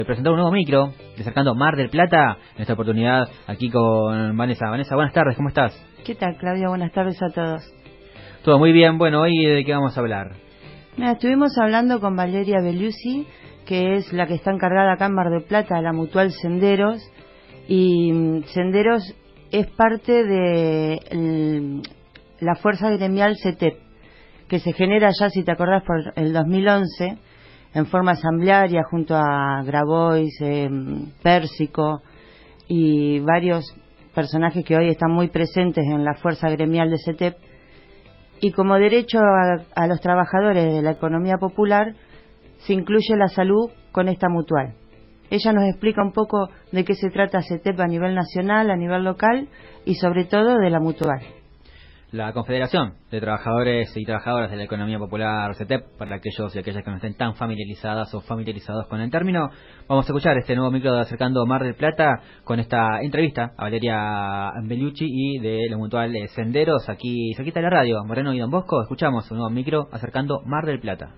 Presentar un nuevo micro, acercando Mar del Plata, en esta oportunidad aquí con Vanessa. Vanessa, buenas tardes, ¿cómo estás? ¿Qué tal, Claudia? Buenas tardes a todos. Todo muy bien. Bueno, hoy ¿de qué vamos a hablar? Mira, estuvimos hablando con Valeria Bellucci, que es la que está encargada acá en Mar del Plata de la Mutual Senderos, y Senderos es parte de la fuerza gremial CETEP, que se genera ya, si te acordás, por el 2011, en forma asamblearia junto a Grabois, Pérsico y varios personajes que hoy están muy presentes en la fuerza gremial de CETEP. Y como derecho a los trabajadores de la economía popular se incluye la salud con esta mutual. Ella nos explica un poco de qué se trata CETEP a nivel nacional, a nivel local y sobre todo de la mutual. La Confederación de Trabajadores y Trabajadoras de la Economía Popular, CETEP, para aquellos y aquellas que no estén tan familiarizadas o familiarizados con el término. Vamos a escuchar este nuevo micro de Acercando Mar del Plata con esta entrevista a Valeria Bellucci y de la Mutual Senderos, aquí cerquita de la radio, Moreno y Don Bosco. Escuchamos un nuevo micro Acercando Mar del Plata.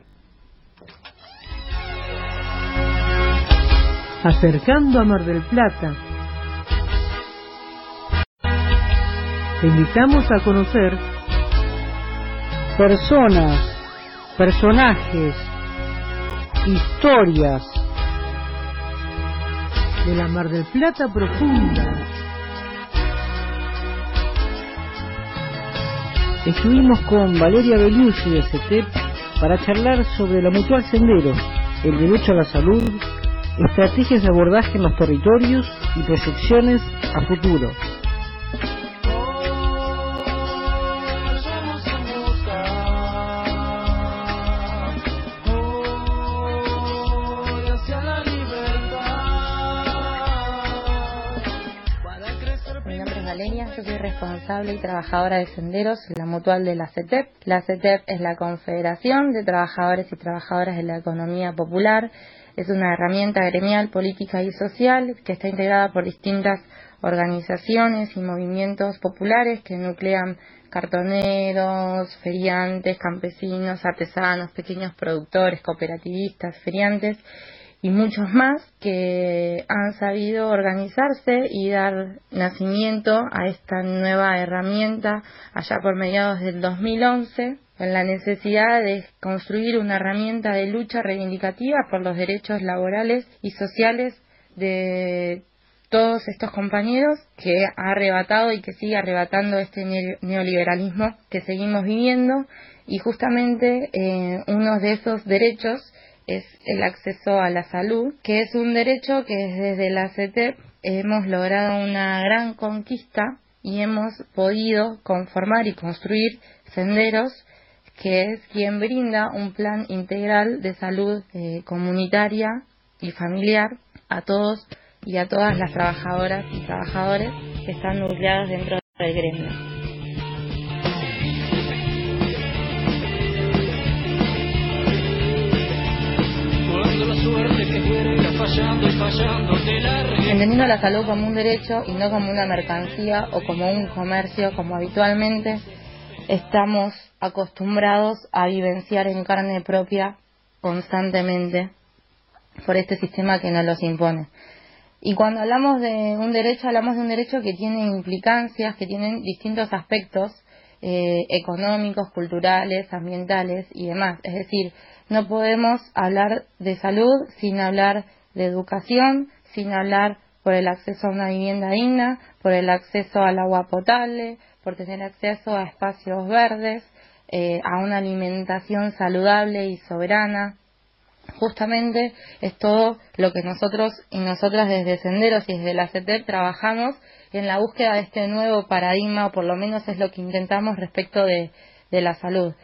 Acercando a Mar del Plata. Te invitamos a conocer personas, personajes, historias de la Mar del Plata profunda. Estuvimos con Valeria Bellucci de CETEP para charlar sobre la Mutual Senderos, el derecho a la salud, estrategias de abordaje en los territorios y proyecciones a futuro. Yo soy responsable y trabajadora de Senderos, la mutual de la CETEP. La CETEP es la Confederación de Trabajadores y Trabajadoras de la Economía Popular. Es una herramienta gremial, política y social que está integrada por distintas organizaciones y movimientos populares que nuclean cartoneros, feriantes, campesinos, artesanos, pequeños productores, cooperativistas, feriantes y muchos más que han sabido organizarse y dar nacimiento a esta nueva herramienta allá por mediados del 2011, en la necesidad de construir una herramienta de lucha reivindicativa por los derechos laborales y sociales de todos estos compañeros que ha arrebatado y que sigue arrebatando este neoliberalismo que seguimos viviendo. Y justamente uno de esos derechos es el acceso a la salud, que es un derecho que desde la CETEP hemos logrado una gran conquista y hemos podido conformar y construir Senderos, que es quien brinda un plan integral de salud comunitaria y familiar a todos y a todas las trabajadoras y trabajadores que están nucleados dentro del gremio. Entendiendo la salud como un derecho y no como una mercancía o como un comercio, como habitualmente estamos acostumbrados a vivenciar en carne propia constantemente por este sistema que nos los impone. Y cuando hablamos de un derecho que tiene implicancias, que tienen distintos aspectos económicos, culturales, ambientales y demás. Es decir, no podemos hablar de salud sin hablar de educación, sin hablar por el acceso a una vivienda digna, por el acceso al agua potable, por tener acceso a espacios verdes, a una alimentación saludable y soberana. Justamente es todo lo que nosotros y nosotras desde Senderos y desde la CETEP trabajamos en la búsqueda de este nuevo paradigma, o por lo menos es lo que intentamos respecto de la salud.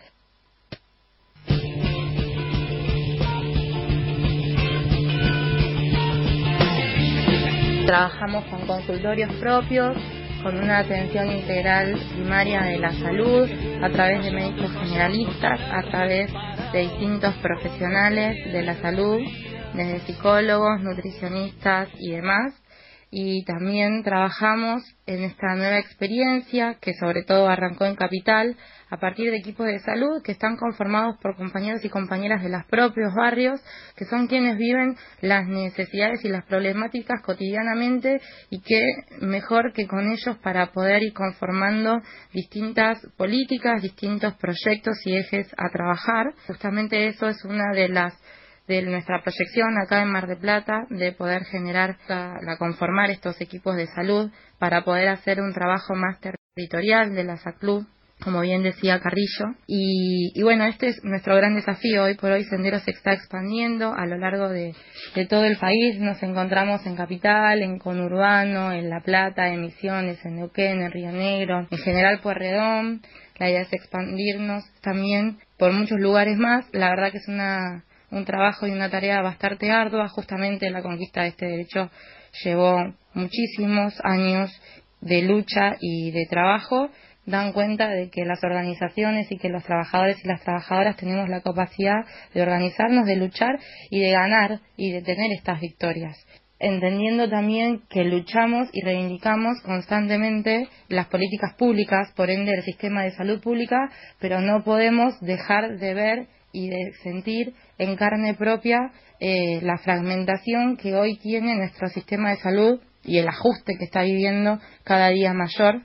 Trabajamos con consultorios propios, con una atención integral primaria de la salud, a través de médicos generalistas, a través de distintos profesionales de la salud, desde psicólogos, nutricionistas y demás, y también trabajamos en esta nueva experiencia que sobre todo arrancó en Capital a partir de equipos de salud que están conformados por compañeros y compañeras de los propios barrios, que son quienes viven las necesidades y las problemáticas cotidianamente, y que mejor que con ellos para poder ir conformando distintas políticas, distintos proyectos y ejes a trabajar. Justamente eso es una de nuestra proyección acá en Mar del Plata, de poder generar, conformar estos equipos de salud para poder hacer un trabajo más territorial de la SACLUB, como bien decía Carrillo. Y bueno, este es nuestro gran desafío. Hoy por hoy Senderos se está expandiendo a lo largo de todo el país. Nos encontramos en Capital, en Conurbano, en La Plata, en Misiones, en Neuquén, en Río Negro, en General Pueyrredón. La idea es expandirnos también por muchos lugares más. La verdad que es un trabajo y una tarea bastante ardua. Justamente la conquista de este derecho llevó muchísimos años de lucha y de trabajo. Dan cuenta de que las organizaciones y que los trabajadores y las trabajadoras tenemos la capacidad de organizarnos, de luchar y de ganar y de tener estas victorias, entendiendo también que luchamos y reivindicamos constantemente las políticas públicas, por ende el sistema de salud pública, pero no podemos dejar de ver y de sentir en carne propia la fragmentación que hoy tiene nuestro sistema de salud y el ajuste que está viviendo cada día mayor.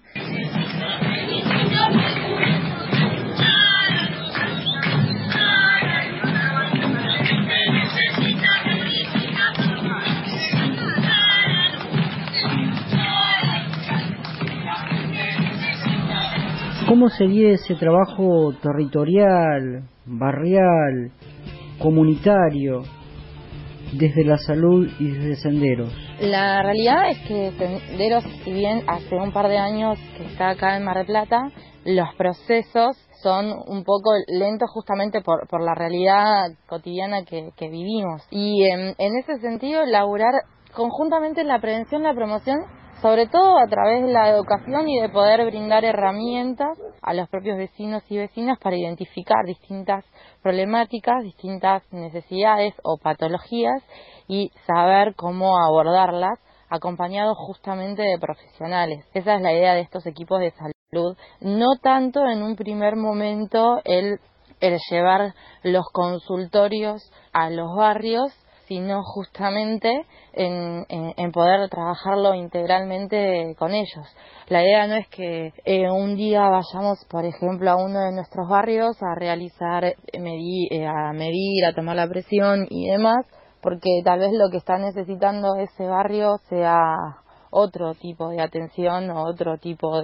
¿Cómo sería ese trabajo territorial, barrial, comunitario, desde la salud y desde Senderos? La realidad es que Senderos, si bien hace un par de años que está acá en Mar del Plata, los procesos son un poco lentos justamente por la realidad cotidiana que vivimos. Y en ese sentido, laburar conjuntamente en la prevención, la promoción, sobre todo a través de la educación y de poder brindar herramientas a los propios vecinos y vecinas para identificar distintas problemáticas, distintas necesidades o patologías y saber cómo abordarlas, acompañados justamente de profesionales. Esa es la idea de estos equipos de salud. No tanto en un primer momento el llevar los consultorios a los barrios, sino justamente en poder trabajarlo integralmente con ellos. La idea no es que un día vayamos, por ejemplo, a uno de nuestros barrios a realizar, a medir, a tomar la presión y demás, porque tal vez lo que está necesitando ese barrio sea otro tipo de atención o otro tipo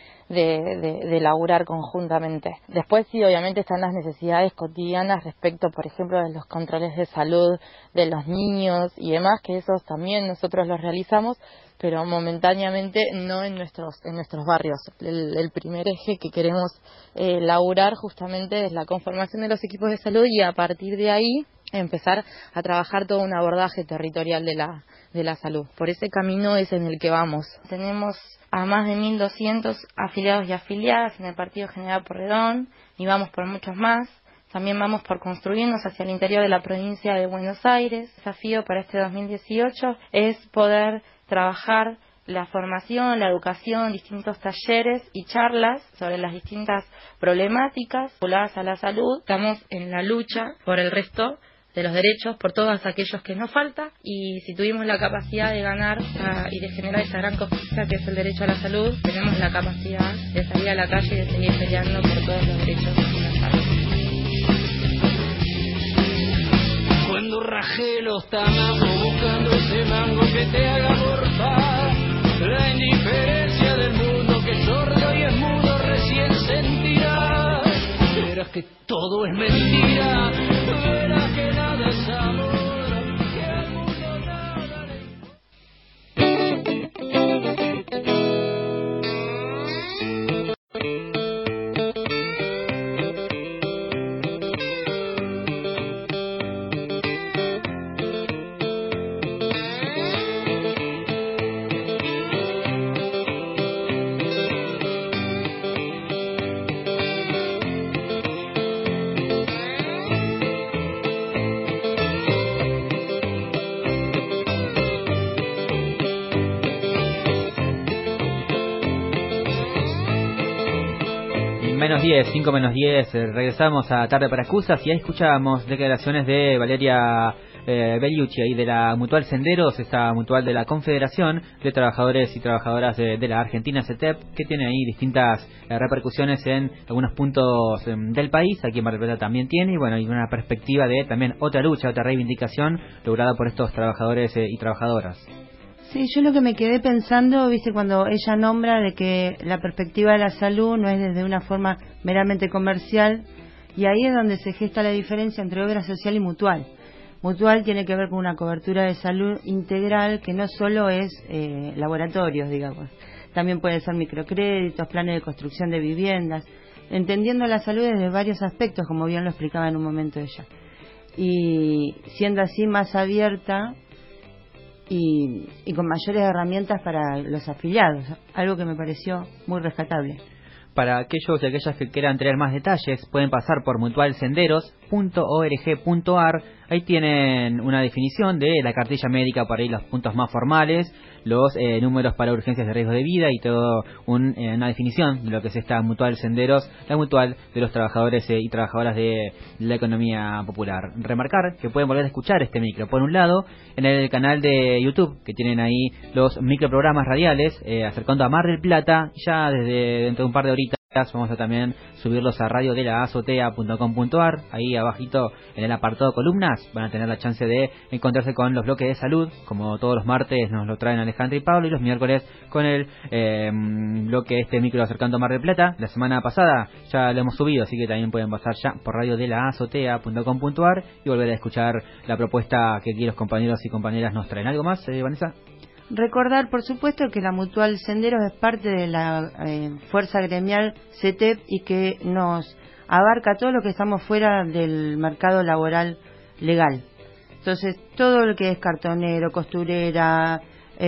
de laburar conjuntamente. Después sí, obviamente están las necesidades cotidianas respecto, por ejemplo, de los controles de salud de los niños y demás, que esos también nosotros los realizamos, pero momentáneamente no en nuestros barrios. El primer eje que queremos laburar justamente es la conformación de los equipos de salud y a partir de ahí empezar a trabajar todo un abordaje territorial de la salud. Por ese camino es en el que vamos. Tenemos a más de 1.200 afiliados y afiliadas en el Partido General Pueyrredón y vamos por muchos más. También vamos por construirnos hacia el interior de la provincia de Buenos Aires. El desafío para este 2018 es poder trabajar la formación, la educación, distintos talleres y charlas sobre las distintas problemáticas vinculadas a la salud. Estamos en la lucha por el resto de los derechos, por todos aquellos que nos falta, y si tuvimos la capacidad de ganar y de generar esa gran conquista que es el derecho a la salud, tenemos la capacidad de salir a la calle y de seguir peleando por todos los derechos de la salud. Cuando rajé los tamangos buscando ese mango que te haga morfar, la indiferencia del mundo que es sordo y es mudo recién sentirás. Verás que todo es mentira, verás que nada es amor, que al mundo nada le menos 10, 5 menos 10, regresamos a Tarde para Excusas y ahí escuchábamos declaraciones de Valeria Bellucci ahí de la Mutual Senderos, esta mutual de la Confederación de Trabajadores y Trabajadoras de la Argentina, CETEP, que tiene ahí distintas repercusiones en algunos puntos del país. Aquí en Mar del Plata también tiene, y bueno, hay una perspectiva de también otra lucha, otra reivindicación lograda por estos trabajadores y trabajadoras. Sí, yo lo que me quedé pensando, viste, cuando ella nombra de que la perspectiva de la salud no es desde una forma meramente comercial, y ahí es donde se gesta la diferencia entre obra social y mutual. Mutual tiene que ver con una cobertura de salud integral que no solo es laboratorios, digamos. También puede ser microcréditos, planes de construcción de viviendas, entendiendo la salud desde varios aspectos, como bien lo explicaba en un momento ella. Y siendo así más abierta y con mayores herramientas para los afiliados, algo que me pareció muy rescatable. Para aquellos y aquellas que quieran tener más detalles, pueden pasar por mutualsenderos.org.ar. Ahí tienen una definición de la cartilla médica para ir los puntos más formales, los números para urgencias de riesgo de vida y todo una definición de lo que es esta Mutual Senderos, la mutual de los trabajadores y trabajadoras de la economía popular. Remarcar que pueden volver a escuchar este micro, por un lado, en el canal de YouTube, que tienen ahí los microprogramas radiales, acercando a Mar del Plata, ya desde dentro de un par de horitas. Vamos a también subirlos a radiodelaAzotea.com.ar. Ahí abajito en el apartado columnas van a tener la chance de encontrarse con los bloques de salud, como todos los martes nos lo traen Alejandra y Pablo, y los miércoles con el bloque micro acercando a Mar del Plata. La semana pasada ya lo hemos subido, así que también pueden pasar ya por radiodelaAzotea.com.ar y volver a escuchar la propuesta que aquí los compañeros y compañeras nos traen. ¿Algo más, Vanessa? Recordar, por supuesto, que la Mutual Senderos es parte de la fuerza gremial CETEP y que nos abarca todo lo que estamos fuera del mercado laboral legal. Entonces, todo lo que es cartonero, costurera,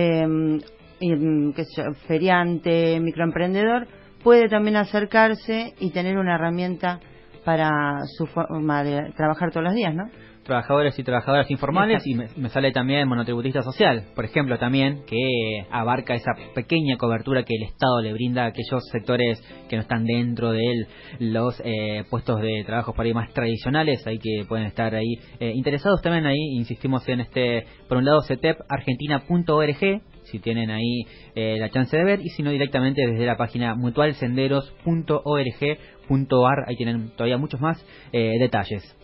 feriante, microemprendedor, puede también acercarse y tener una herramienta para su forma de trabajar todos los días, ¿no? Trabajadores y trabajadoras informales, y me sale también monotributista social, por ejemplo, también, que abarca esa pequeña cobertura que el Estado le brinda a aquellos sectores que no están dentro de él, los puestos de trabajo por ahí más tradicionales, ahí que pueden estar ahí interesados también. Ahí insistimos en por un lado, cetepargentina.org, si tienen ahí la chance de ver, y si no, directamente desde la página mutualsenderos.org.ar, ahí tienen todavía muchos más detalles.